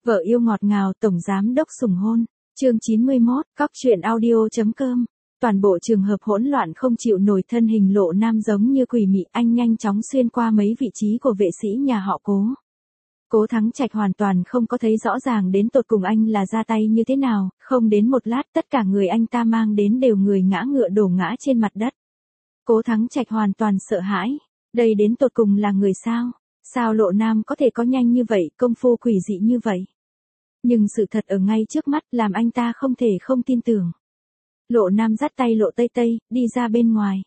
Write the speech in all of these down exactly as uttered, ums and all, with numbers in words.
Vợ yêu ngọt ngào, tổng giám đốc sủng hôn. Chương chín mươi mốt, cóc truyện audio.com. Toàn bộ trường hợp hỗn loạn không chịu nổi, thân hình Lộ Nam giống như quỷ mị, anh nhanh chóng xuyên qua mấy vị trí của vệ sĩ nhà họ Cố. Cố Thắng Trạch hoàn toàn không có thấy rõ ràng đến tột cùng anh là ra tay như thế nào, không đến một lát tất cả người anh ta mang đến đều người ngã ngựa đổ ngã trên mặt đất. Cố Thắng Trạch hoàn toàn sợ hãi, đây đến tột cùng là người sao? Sao Lộ Nam có thể có nhanh như vậy, công phu quỷ dị như vậy? Nhưng sự thật ở ngay trước mắt làm anh ta không thể không tin tưởng. Lộ Nam dắt tay Lộ Tây Tây, đi ra bên ngoài.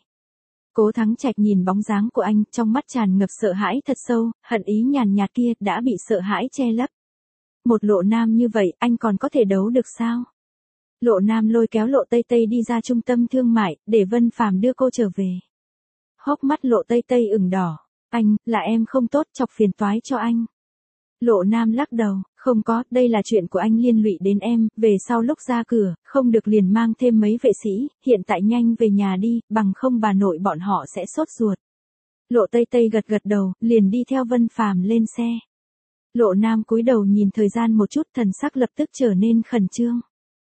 Cố Thắng Trạch nhìn bóng dáng của anh, trong mắt tràn ngập sợ hãi thật sâu, hận ý nhàn nhạt kia đã bị sợ hãi che lấp. Một Lộ Nam như vậy, anh còn có thể đấu được sao? Lộ Nam lôi kéo Lộ Tây Tây đi ra trung tâm thương mại, để Vân Phàm đưa cô trở về. Hốc mắt Lộ Tây Tây ửng đỏ. Anh, là em không tốt, chọc phiền toái cho anh. Lộ Nam lắc đầu, không có, đây là chuyện của anh liên lụy đến em, về sau lúc ra cửa, không được liền mang thêm mấy vệ sĩ, hiện tại nhanh về nhà đi, bằng không bà nội bọn họ sẽ sốt ruột. Lộ Tây Tây gật gật đầu, liền đi theo Vân Phàm lên xe. Lộ Nam cúi đầu nhìn thời gian một chút, thần sắc lập tức trở nên khẩn trương.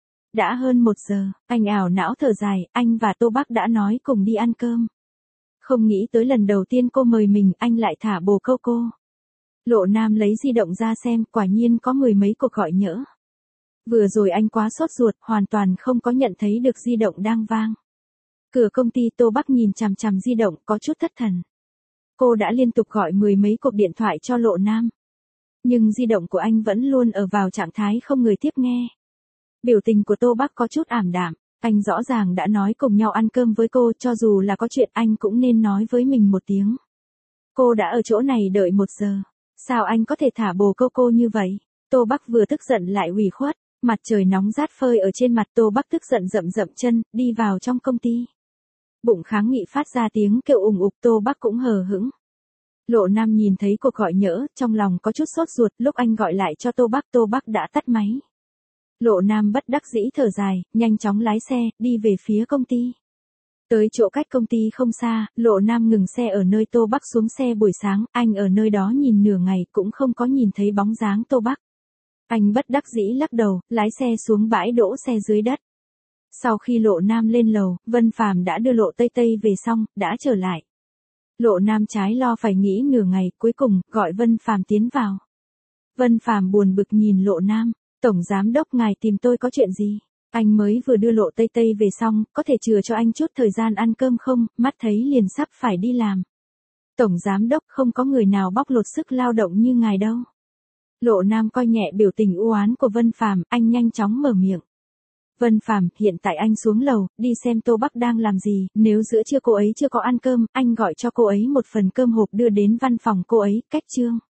Đã hơn một giờ, anh ảo não thở dài, anh và Tô Bắc đã nói cùng đi ăn cơm. Không nghĩ tới lần đầu tiên cô mời mình, anh lại thả bồ câu cô. Lộ Nam lấy di động ra xem, quả nhiên có mười mấy cuộc gọi nhỡ. Vừa rồi anh quá sốt ruột, hoàn toàn không có nhận thấy được di động đang vang. Cửa công ty Tô Bắc nhìn chằm chằm di động, có chút thất thần. Cô đã liên tục gọi mười mấy cuộc điện thoại cho Lộ Nam. Nhưng di động của anh vẫn luôn ở vào trạng thái không người tiếp nghe. Biểu tình của Tô Bắc có chút ảm đạm. Anh rõ ràng đã nói cùng nhau ăn cơm với cô, cho dù là có chuyện anh cũng nên nói với mình một tiếng. Cô đã ở chỗ này đợi một giờ. Sao anh có thể thả bồ câu cô như vậy? Tô Bắc vừa tức giận lại ủy khuất. Mặt trời nóng rát phơi ở trên mặt, Tô Bắc tức giận rậm rậm chân, đi vào trong công ty. Bụng kháng nghị phát ra tiếng kêu ùng ục, Tô Bắc cũng hờ hững. Lộ Nam nhìn thấy cuộc gọi nhỡ, trong lòng có chút sốt ruột, lúc anh gọi lại cho Tô Bắc, Tô Bắc đã tắt máy. Lộ Nam bất đắc dĩ thở dài, nhanh chóng lái xe, đi về phía công ty. Tới chỗ cách công ty không xa, Lộ Nam ngừng xe ở nơi Tô Bắc xuống xe buổi sáng, anh ở nơi đó nhìn nửa ngày cũng không có nhìn thấy bóng dáng Tô Bắc. Anh bất đắc dĩ lắc đầu, lái xe xuống bãi đỗ xe dưới đất. Sau khi Lộ Nam lên lầu, Vân Phàm đã đưa Lộ Tây Tây về xong, đã trở lại. Lộ Nam trái lo phải nghĩ nửa ngày, cuối cùng, gọi Vân Phàm tiến vào. Vân Phàm buồn bực nhìn Lộ Nam. Tổng giám đốc ngài tìm tôi có chuyện gì? Anh mới vừa đưa Lộ Tây Tây về xong, có thể chừa cho anh chút thời gian ăn cơm không? Mắt thấy liền sắp phải đi làm. Tổng giám đốc không có người nào bóc lột sức lao động như ngài đâu. Lộ Nam coi nhẹ biểu tình u oán của Vân Phàm, anh nhanh chóng mở miệng. Vân Phàm, hiện tại anh xuống lầu, đi xem Tô Bắc đang làm gì, nếu giữa trưa cô ấy chưa có ăn cơm, anh gọi cho cô ấy một phần cơm hộp đưa đến văn phòng cô ấy, cách trương.